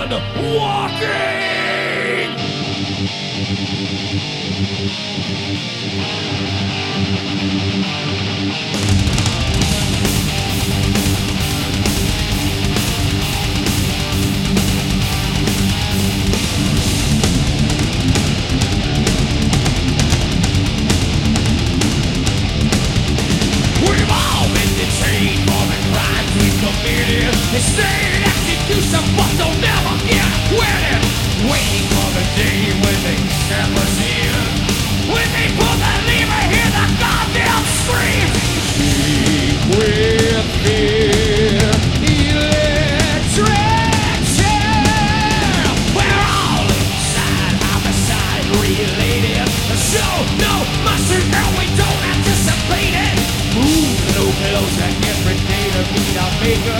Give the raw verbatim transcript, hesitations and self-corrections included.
on walking. We've all been detained for the crimes we've committed. Insane execution, but they'll never get acquitted. Waiting for the day when they step us in. When they pull the lever, hear the goddamn scream. Speak with fear, electric chair. We're all inside, homicide related. Show no mercy, and we don't anticipate it. Move a little closer every day to meet our maker.